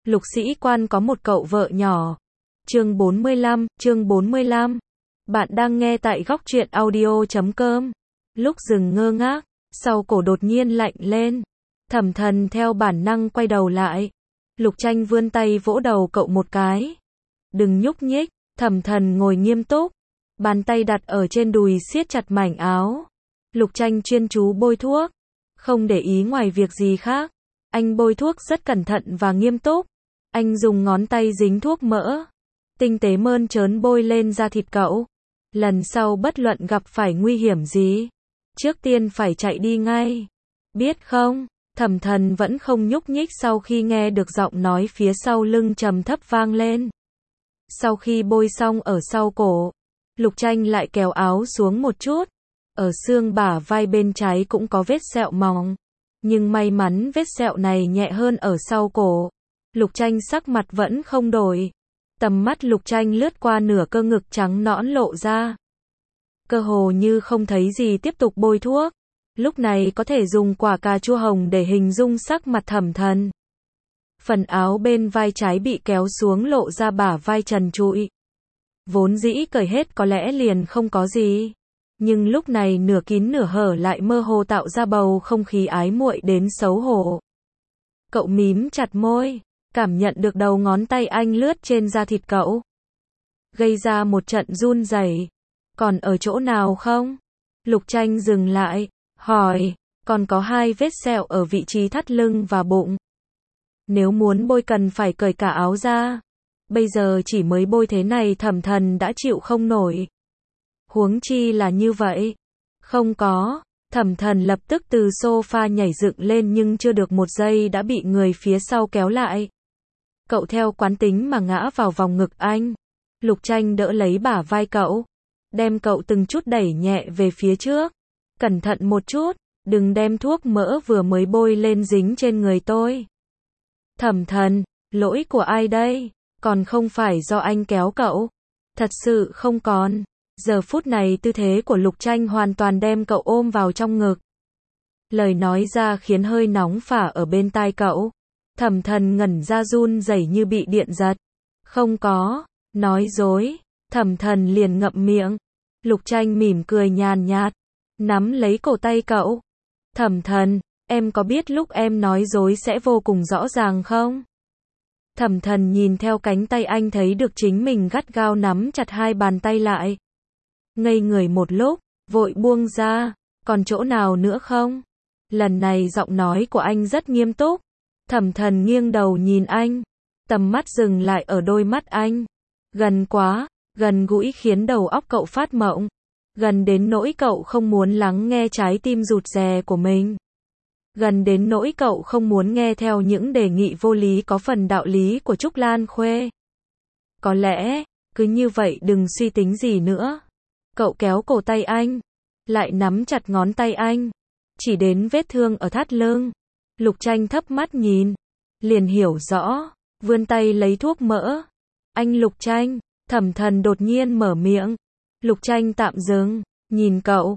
Lục sĩ quan có một cậu vợ nhỏ. Chương 45. Bạn đang nghe tại góc truyện audio.com. Lúc dừng ngơ ngác, sau cổ đột nhiên lạnh lên. Thẩm Thần theo bản năng quay đầu lại. Lục Tranh vươn tay vỗ đầu cậu một cái. Đừng nhúc nhích. Thẩm Thần ngồi nghiêm túc, bàn tay đặt ở trên đùi siết chặt mảnh áo. Lục Tranh chuyên chú bôi thuốc, không để ý ngoài việc gì khác. Anh bôi thuốc rất cẩn thận và nghiêm túc. Anh dùng ngón tay dính thuốc mỡ, tinh tế mơn trớn bôi lên da thịt cậu. Lần sau bất luận gặp phải nguy hiểm gì, trước tiên phải chạy đi ngay. Biết không? Thẩm Thần vẫn không nhúc nhích sau khi nghe được giọng nói phía sau lưng trầm thấp vang lên. Sau khi bôi xong ở sau cổ, Lục Tranh lại kéo áo xuống một chút. Ở xương bả vai bên trái cũng có vết sẹo mỏng, nhưng may mắn vết sẹo này nhẹ hơn ở sau cổ. Lục Tranh sắc mặt vẫn không đổi. Tầm mắt Lục Tranh lướt qua nửa cơ ngực trắng nõn lộ ra. Cơ hồ như không thấy gì tiếp tục bôi thuốc. Lúc này có thể dùng quả cà chua hồng để hình dung sắc mặt Thẩm Thần. Phần áo bên vai trái bị kéo xuống lộ ra bả vai trần trụi. Vốn dĩ cởi hết có lẽ liền không có gì. Nhưng lúc này nửa kín nửa hở lại mơ hồ tạo ra bầu không khí ái muội đến xấu hổ. Cậu mím chặt môi, cảm nhận được đầu ngón tay anh lướt trên da thịt cậu. Gây ra một trận run rẩy. Còn ở chỗ nào không? Lục Tranh dừng lại, hỏi. Còn có 2 vết sẹo ở vị trí thắt lưng và bụng. Nếu muốn bôi cần phải cởi cả áo ra. Bây giờ chỉ mới bôi thế này Thẩm Thần đã chịu không nổi. Huống chi là như vậy. Không có. Thẩm Thần lập tức từ sofa nhảy dựng lên nhưng chưa được một giây đã bị người phía sau kéo lại. Cậu theo quán tính mà ngã vào vòng ngực anh. Lục Tranh đỡ lấy bả vai cậu, đem cậu từng chút đẩy nhẹ về phía trước. Cẩn thận một chút, đừng đem thuốc mỡ vừa mới bôi lên dính trên người tôi. Thẩm Thần, lỗi của ai đây? Còn không phải do anh kéo cậu. Thật sự không còn. Giờ phút này tư thế của Lục Tranh hoàn toàn đem cậu ôm vào trong ngực. Lời nói ra khiến hơi nóng phả ở bên tai cậu. Thẩm Thần ngẩn ra run rẩy như bị điện giật. Không có. Nói dối. Thẩm Thần liền ngậm miệng. Lục Tranh mỉm cười nhàn nhạt, nắm lấy cổ tay cậu. Thẩm Thần, em có biết lúc em nói dối sẽ vô cùng rõ ràng không? Thẩm Thần nhìn theo cánh tay anh thấy được chính mình gắt gao nắm chặt 2 bàn tay lại. Ngây người một lúc, vội buông ra. Còn chỗ nào nữa không? Lần này giọng nói của anh rất nghiêm túc. Thẩm Thần nghiêng đầu nhìn anh. Tầm mắt dừng lại ở đôi mắt anh. Gần quá, gần gũi khiến đầu óc cậu phát mộng. Gần đến nỗi cậu không muốn lắng nghe trái tim rụt rè của mình. Gần đến nỗi cậu không muốn nghe theo những đề nghị vô lý có phần đạo lý của Trúc Lan Khuê. Có lẽ, cứ như vậy đừng suy tính gì nữa. Cậu kéo cổ tay anh, lại nắm chặt ngón tay anh. Chỉ đến vết thương ở thắt lưng. Lục Tranh thấp mắt nhìn, liền hiểu rõ, vươn tay lấy thuốc mỡ. Anh Lục Tranh, Thẩm Thần đột nhiên mở miệng. Lục Tranh tạm dừng, nhìn cậu,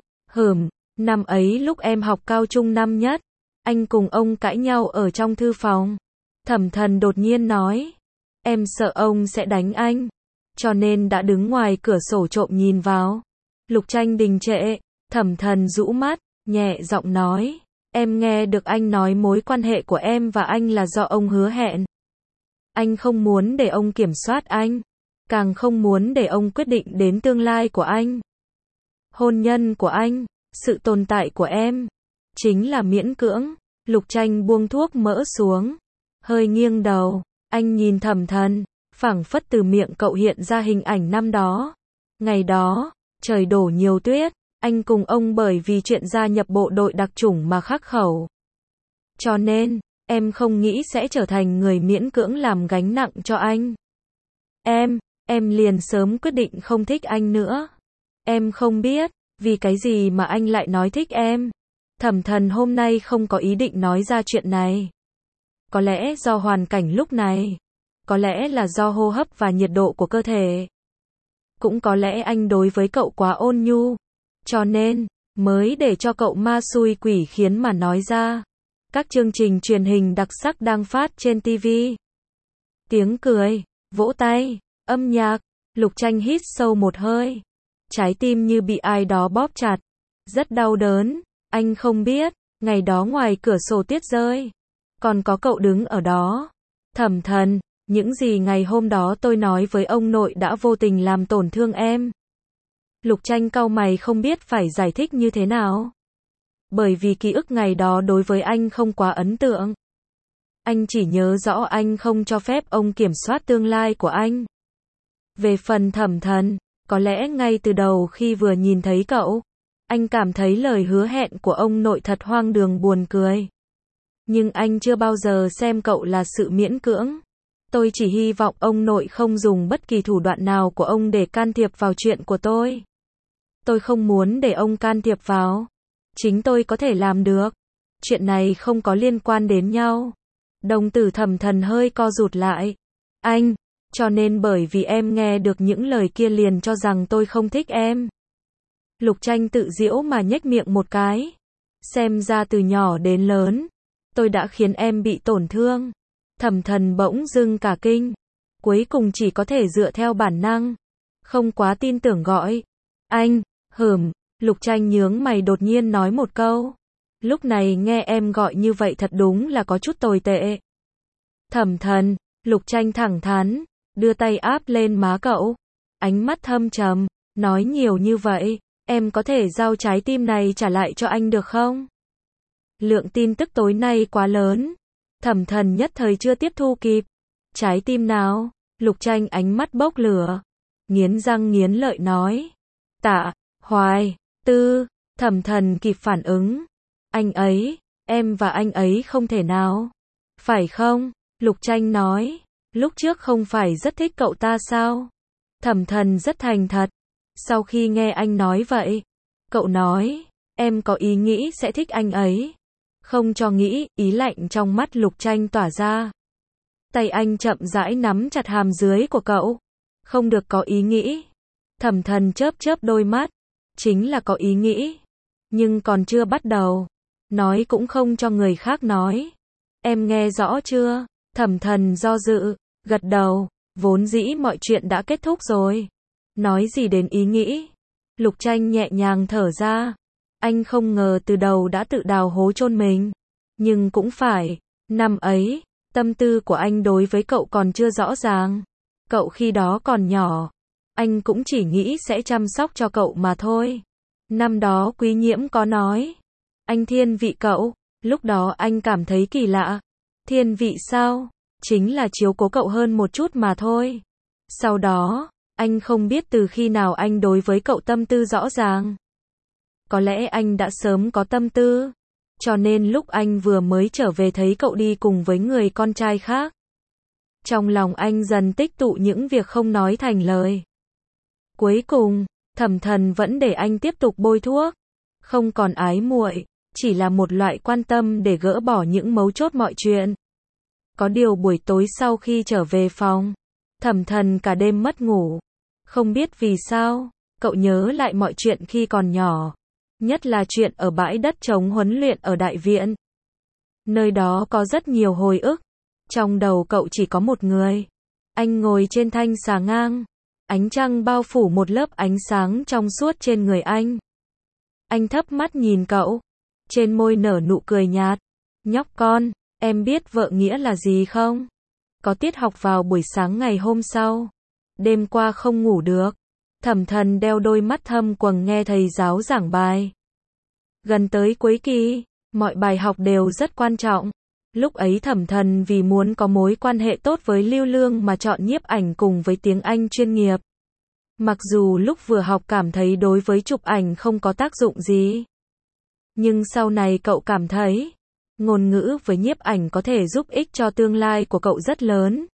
năm ấy lúc em học cao trung năm nhất, anh cùng ông cãi nhau ở trong thư phòng. Thẩm Thần đột nhiên nói, em sợ ông sẽ đánh anh, cho nên đã đứng ngoài cửa sổ trộm nhìn vào. Lục Tranh đình trệ, Thẩm Thần rũ mắt, nhẹ giọng nói, em nghe được anh nói mối quan hệ của em và anh là do ông hứa hẹn. Anh không muốn để ông kiểm soát anh, càng không muốn để ông quyết định đến tương lai của anh. Hôn nhân của anh, sự tồn tại của em, chính là miễn cưỡng. Lục Tranh buông thuốc mỡ xuống, hơi nghiêng đầu, anh nhìn Thẩm Thần, phảng phất từ miệng cậu hiện ra hình ảnh năm đó. Ngày đó, trời đổ nhiều tuyết, anh cùng ông bởi vì chuyện gia nhập bộ đội đặc chủng mà khắc khẩu. Cho nên, em không nghĩ sẽ trở thành người miễn cưỡng làm gánh nặng cho anh. Em liền sớm quyết định không thích anh nữa. Em không biết, vì cái gì mà anh lại nói thích em. Thẩm Thần hôm nay không có ý định nói ra chuyện này. Có lẽ do hoàn cảnh lúc này. Có lẽ là do hô hấp và nhiệt độ của cơ thể. Cũng có lẽ anh đối với cậu quá ôn nhu. Cho nên, mới để cho cậu ma xui quỷ khiến mà nói ra. Các chương trình truyền hình đặc sắc đang phát trên TV. tiếng cười, vỗ tay, âm nhạc. Lục Tranh hít sâu một hơi. Trái tim như bị ai đó bóp chặt. Rất đau đớn. Anh không biết, ngày đó ngoài cửa sổ tuyết rơi. Còn có cậu đứng ở đó. Thẩm Thần, những gì ngày hôm đó tôi nói với ông nội đã vô tình làm tổn thương em. Lục Tranh cau mày không biết phải giải thích như thế nào. Bởi vì ký ức ngày đó đối với anh không quá ấn tượng. Anh chỉ nhớ rõ anh không cho phép ông kiểm soát tương lai của anh. Về phần Thẩm Thần, có lẽ ngay từ đầu khi vừa nhìn thấy cậu, anh cảm thấy lời hứa hẹn của ông nội thật hoang đường buồn cười. Nhưng anh chưa bao giờ xem cậu là sự miễn cưỡng. Tôi chỉ hy vọng ông nội không dùng bất kỳ thủ đoạn nào của ông để can thiệp vào chuyện của tôi. Tôi không muốn để ông can thiệp vào. Chính tôi có thể làm được. Chuyện này không có liên quan đến nhau. Đồng tử Thẩm Thần hơi co rụt lại. Anh, cho nên bởi vì em nghe được những lời kia liền cho rằng tôi không thích em. Lục Tranh tự giễu mà nhếch miệng một cái. Xem ra từ nhỏ đến lớn, tôi đã khiến em bị tổn thương. Thẩm Thần bỗng dưng cả kinh. Cuối cùng chỉ có thể dựa theo bản năng. Không quá tin tưởng gọi. Anh, Lục Tranh nhướng mày đột nhiên nói một câu. Lúc này nghe em gọi như vậy thật đúng là có chút tồi tệ. Thẩm Thần, Lục Tranh thẳng thắn, đưa tay áp lên má cậu. Ánh mắt thâm trầm, nói nhiều như vậy, em có thể giao trái tim này trả lại cho anh được không? Lượng tin tức tối nay quá lớn. Thẩm Thần nhất thời chưa tiếp thu kịp. Trái tim nào? Lục Tranh ánh mắt bốc lửa. Nghiến răng nghiến lợi nói. Tạ, Hoài, Tư. Thẩm Thần kịp phản ứng. Anh ấy, em và anh ấy không thể nào. Phải không? Lục Tranh nói. Lúc trước không phải rất thích cậu ta sao? Thẩm Thần rất thành thật. Sau khi nghe anh nói vậy, cậu nói, em có ý nghĩ sẽ thích anh ấy. Không cho nghĩ, ý lạnh trong mắt Lục Tranh tỏa ra. Tay anh chậm rãi nắm chặt hàm dưới của cậu. Không được có ý nghĩ. Thẩm Thần chớp chớp đôi mắt. Chính là có ý nghĩ. Nhưng còn chưa bắt đầu. Nói cũng không cho người khác nói. Em nghe rõ chưa? Thẩm Thần do dự, gật đầu. Vốn dĩ mọi chuyện đã kết thúc rồi. Nói gì đến ý nghĩ? Lục Tranh nhẹ nhàng thở ra. Anh không ngờ từ đầu đã tự đào hố chôn mình. Nhưng cũng phải, năm ấy, tâm tư của anh đối với cậu còn chưa rõ ràng. Cậu khi đó còn nhỏ. Anh cũng chỉ nghĩ sẽ chăm sóc cho cậu mà thôi. Năm đó Quý Nhiễm có nói. Anh thiên vị cậu. Lúc đó anh cảm thấy kỳ lạ. Thiên vị sao? Chính là chiếu cố cậu hơn một chút mà thôi. Sau đó, anh không biết từ khi nào anh đối với cậu tâm tư rõ ràng. Có lẽ anh đã sớm có tâm tư. Cho nên lúc anh vừa mới trở về thấy cậu đi cùng với người con trai khác. Trong lòng anh dần tích tụ những việc không nói thành lời. Cuối cùng, Thẩm Thần vẫn để anh tiếp tục bôi thuốc. Không còn ái muội, chỉ là một loại quan tâm để gỡ bỏ những mấu chốt mọi chuyện. Có điều buổi tối sau khi trở về phòng, Thẩm Thần cả đêm mất ngủ. Không biết vì sao, cậu nhớ lại mọi chuyện khi còn nhỏ. Nhất là chuyện ở bãi đất trống huấn luyện ở đại viện. Nơi đó có rất nhiều hồi ức. Trong đầu cậu chỉ có một người. Anh ngồi trên thanh xà ngang. Ánh trăng bao phủ một lớp ánh sáng trong suốt trên người anh. Anh thấp mắt nhìn cậu. Trên môi nở nụ cười nhạt. Nhóc con, em biết vợ nghĩa là gì không? Có tiết học vào buổi sáng ngày hôm sau. Đêm qua không ngủ được. Thẩm Thần đeo đôi mắt thâm quầng nghe thầy giáo giảng bài. Gần tới cuối kỳ, mọi bài học đều rất quan trọng. Lúc ấy Thẩm Thần vì muốn có mối quan hệ tốt với Lưu Lương mà chọn nhiếp ảnh cùng với tiếng Anh chuyên nghiệp. Mặc dù lúc vừa học cảm thấy đối với chụp ảnh không có tác dụng gì. Nhưng sau này cậu cảm thấy, ngôn ngữ với nhiếp ảnh có thể giúp ích cho tương lai của cậu rất lớn.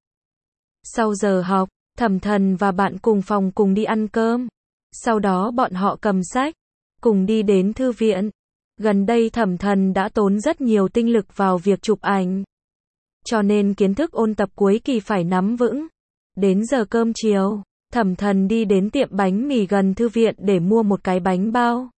Sau giờ học, Thẩm Thần và bạn cùng phòng cùng đi ăn cơm. Sau đó bọn họ cầm sách, cùng đi đến thư viện. Gần đây Thẩm Thần đã tốn rất nhiều tinh lực vào việc chụp ảnh. Cho nên kiến thức ôn tập cuối kỳ phải nắm vững. Đến giờ cơm chiều, Thẩm Thần đi đến tiệm bánh mì gần thư viện để mua một cái bánh bao.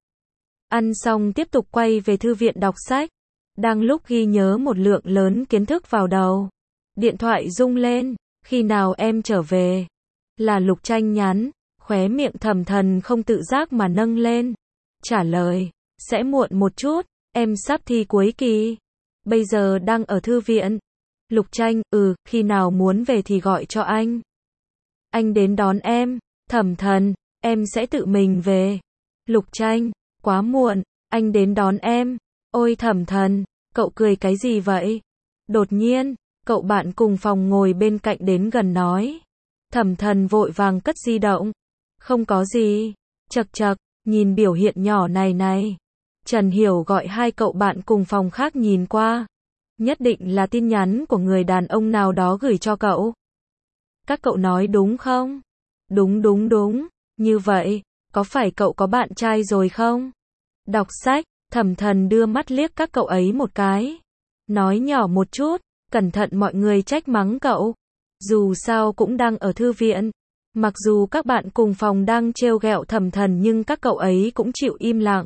Ăn xong tiếp tục quay về thư viện đọc sách. Đang lúc ghi nhớ một lượng lớn kiến thức vào đầu. Điện thoại rung lên. khi nào em trở về? Là Lục Tranh nhắn, khóe miệng Thẩm Thần không tự giác mà nâng lên. Trả lời, sẽ muộn một chút, em sắp thi cuối kỳ. Bây giờ đang ở thư viện. Lục Tranh, khi nào muốn về thì gọi cho anh. Anh đến đón em. Thẩm Thần, em sẽ tự mình về. Lục Tranh, quá muộn, anh đến đón em. Ôi Thẩm Thần, cậu cười cái gì vậy? Đột nhiên, cậu bạn cùng phòng ngồi bên cạnh đến gần nói. Thẩm Thần vội vàng cất di động. Không có gì. Chậc chậc, nhìn biểu hiện nhỏ này. Trần Hiểu gọi hai cậu bạn cùng phòng khác nhìn qua. Nhất định là tin nhắn của người đàn ông nào đó gửi cho cậu. Các cậu nói đúng không? Đúng. Như vậy, có phải cậu có bạn trai rồi không? Đọc sách, Thẩm Thần đưa mắt liếc các cậu ấy một cái. Nói nhỏ một chút, cẩn thận mọi người trách mắng cậu. Dù sao cũng đang ở thư viện. Mặc dù các bạn cùng phòng đang trêu ghẹo Thẩm Thần nhưng các cậu ấy cũng chịu im lặng.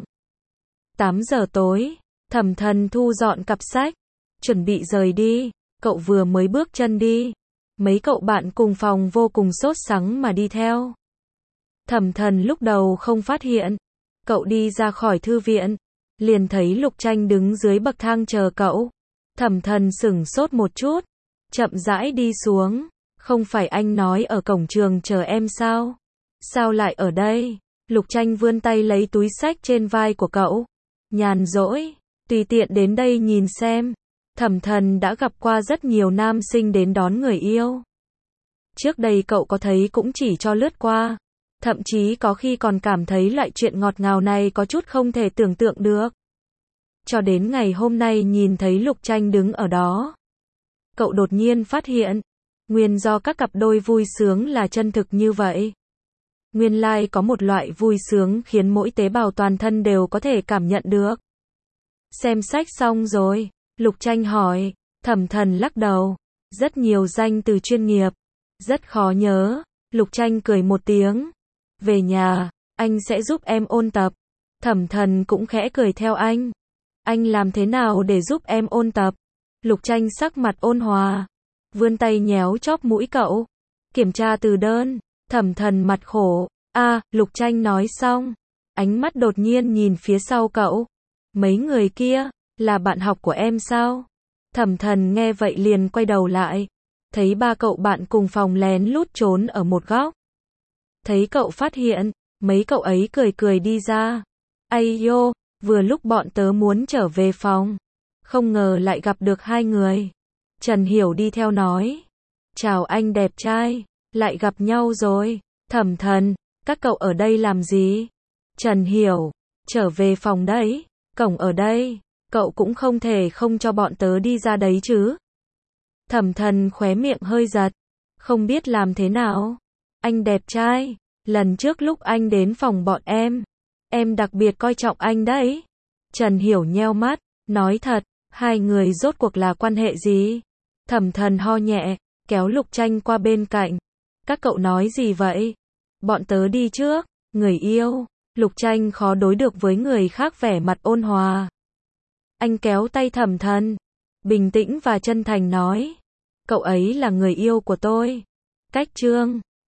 8 giờ tối, Thẩm Thần thu dọn cặp sách, chuẩn bị rời đi. Cậu vừa mới bước chân đi, mấy cậu bạn cùng phòng vô cùng sốt sắng mà đi theo. Thẩm Thần lúc đầu không phát hiện. Cậu đi ra khỏi thư viện, liền thấy Lục Tranh đứng dưới bậc thang chờ cậu. Thẩm Thần sửng sốt một chút, chậm rãi đi xuống. Không phải anh nói ở cổng trường chờ em sao? Sao lại ở đây? Lục Tranh vươn tay lấy túi sách trên vai của cậu. Nhàn rỗi, tùy tiện đến đây nhìn xem. Thẩm Thần đã gặp qua rất nhiều nam sinh đến đón người yêu. Trước đây cậu có thấy cũng chỉ cho lướt qua. Thậm chí có khi còn cảm thấy loại chuyện ngọt ngào này có chút không thể tưởng tượng được. Cho đến ngày hôm nay nhìn thấy Lục Tranh đứng ở đó. Cậu đột nhiên phát hiện, nguyên do các cặp đôi vui sướng là chân thực như vậy. Nguyên lai có một loại vui sướng khiến mỗi tế bào toàn thân đều có thể cảm nhận được. Xem sách xong rồi, Lục Tranh hỏi. Thẩm Thần lắc đầu. Rất nhiều danh từ chuyên nghiệp. Rất khó nhớ. Lục Tranh cười một tiếng. Về nhà, anh sẽ giúp em ôn tập. Thẩm Thần cũng khẽ cười theo anh. Anh làm thế nào để giúp em ôn tập? Lục Tranh sắc mặt ôn hòa, vươn tay nhéo chóp mũi cậu. Kiểm tra từ đơn. Thẩm Thần mặt khổ. Lục Tranh nói xong, ánh mắt đột nhiên nhìn phía sau cậu. Mấy người kia, là bạn học của em sao? Thẩm Thần nghe vậy liền quay đầu lại. Thấy ba cậu bạn cùng phòng lén lút trốn ở một góc. Thấy cậu phát hiện, mấy cậu ấy cười đi ra. Ây yo, vừa lúc bọn tớ muốn trở về phòng. Không ngờ lại gặp được hai người. Trần Hiểu đi theo nói. Chào anh đẹp trai, lại gặp nhau rồi. Thẩm Thần, các cậu ở đây làm gì? Trần Hiểu, trở về phòng đấy, cổng ở đây, cậu cũng không thể không cho bọn tớ đi ra đấy chứ. Thẩm Thần khóe miệng hơi giật, không biết làm thế nào. Anh đẹp trai, lần trước lúc anh đến phòng bọn em đặc biệt coi trọng anh đấy. Trần Hiểu nheo mắt, nói thật, hai người rốt cuộc là quan hệ gì? Thẩm Thần ho nhẹ, kéo Lục Tranh qua bên cạnh. Các cậu nói gì vậy? Bọn tớ đi trước. Người yêu. Lục Tranh khó đối được với người khác vẻ mặt ôn hòa. Anh kéo tay Thẩm Thần, bình tĩnh và chân thành nói. Cậu ấy là người yêu của tôi. Cách chương